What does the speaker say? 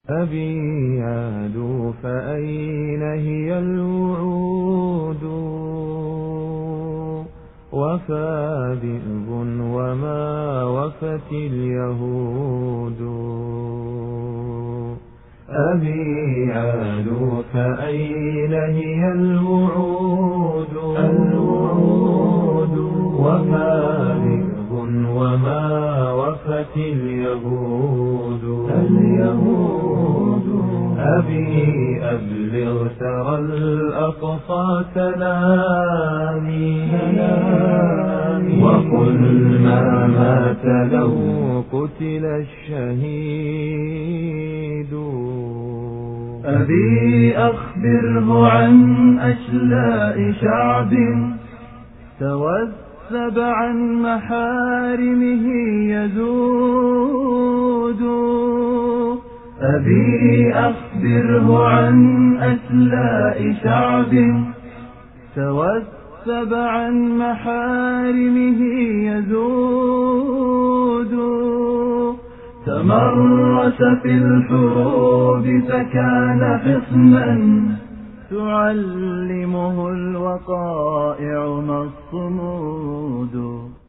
أبي يعدو فأين هي الوعود وفى ذئب وما وفت اليهود أبي يعدو فأين هي الوعود وفى ذئب وما وفت اليهود أبي أبلغ ترى الأقصى سلامي وقل ما مات لو قتل الشهيد أبي أخبره عن أشلاء شعب توثب عن محارمه يزود أبي أخبره عن أشلاء شعب توثب عن محارمه يزود تمرس في الحروب فكان حصنا تعلمه الوقائع ما الصمود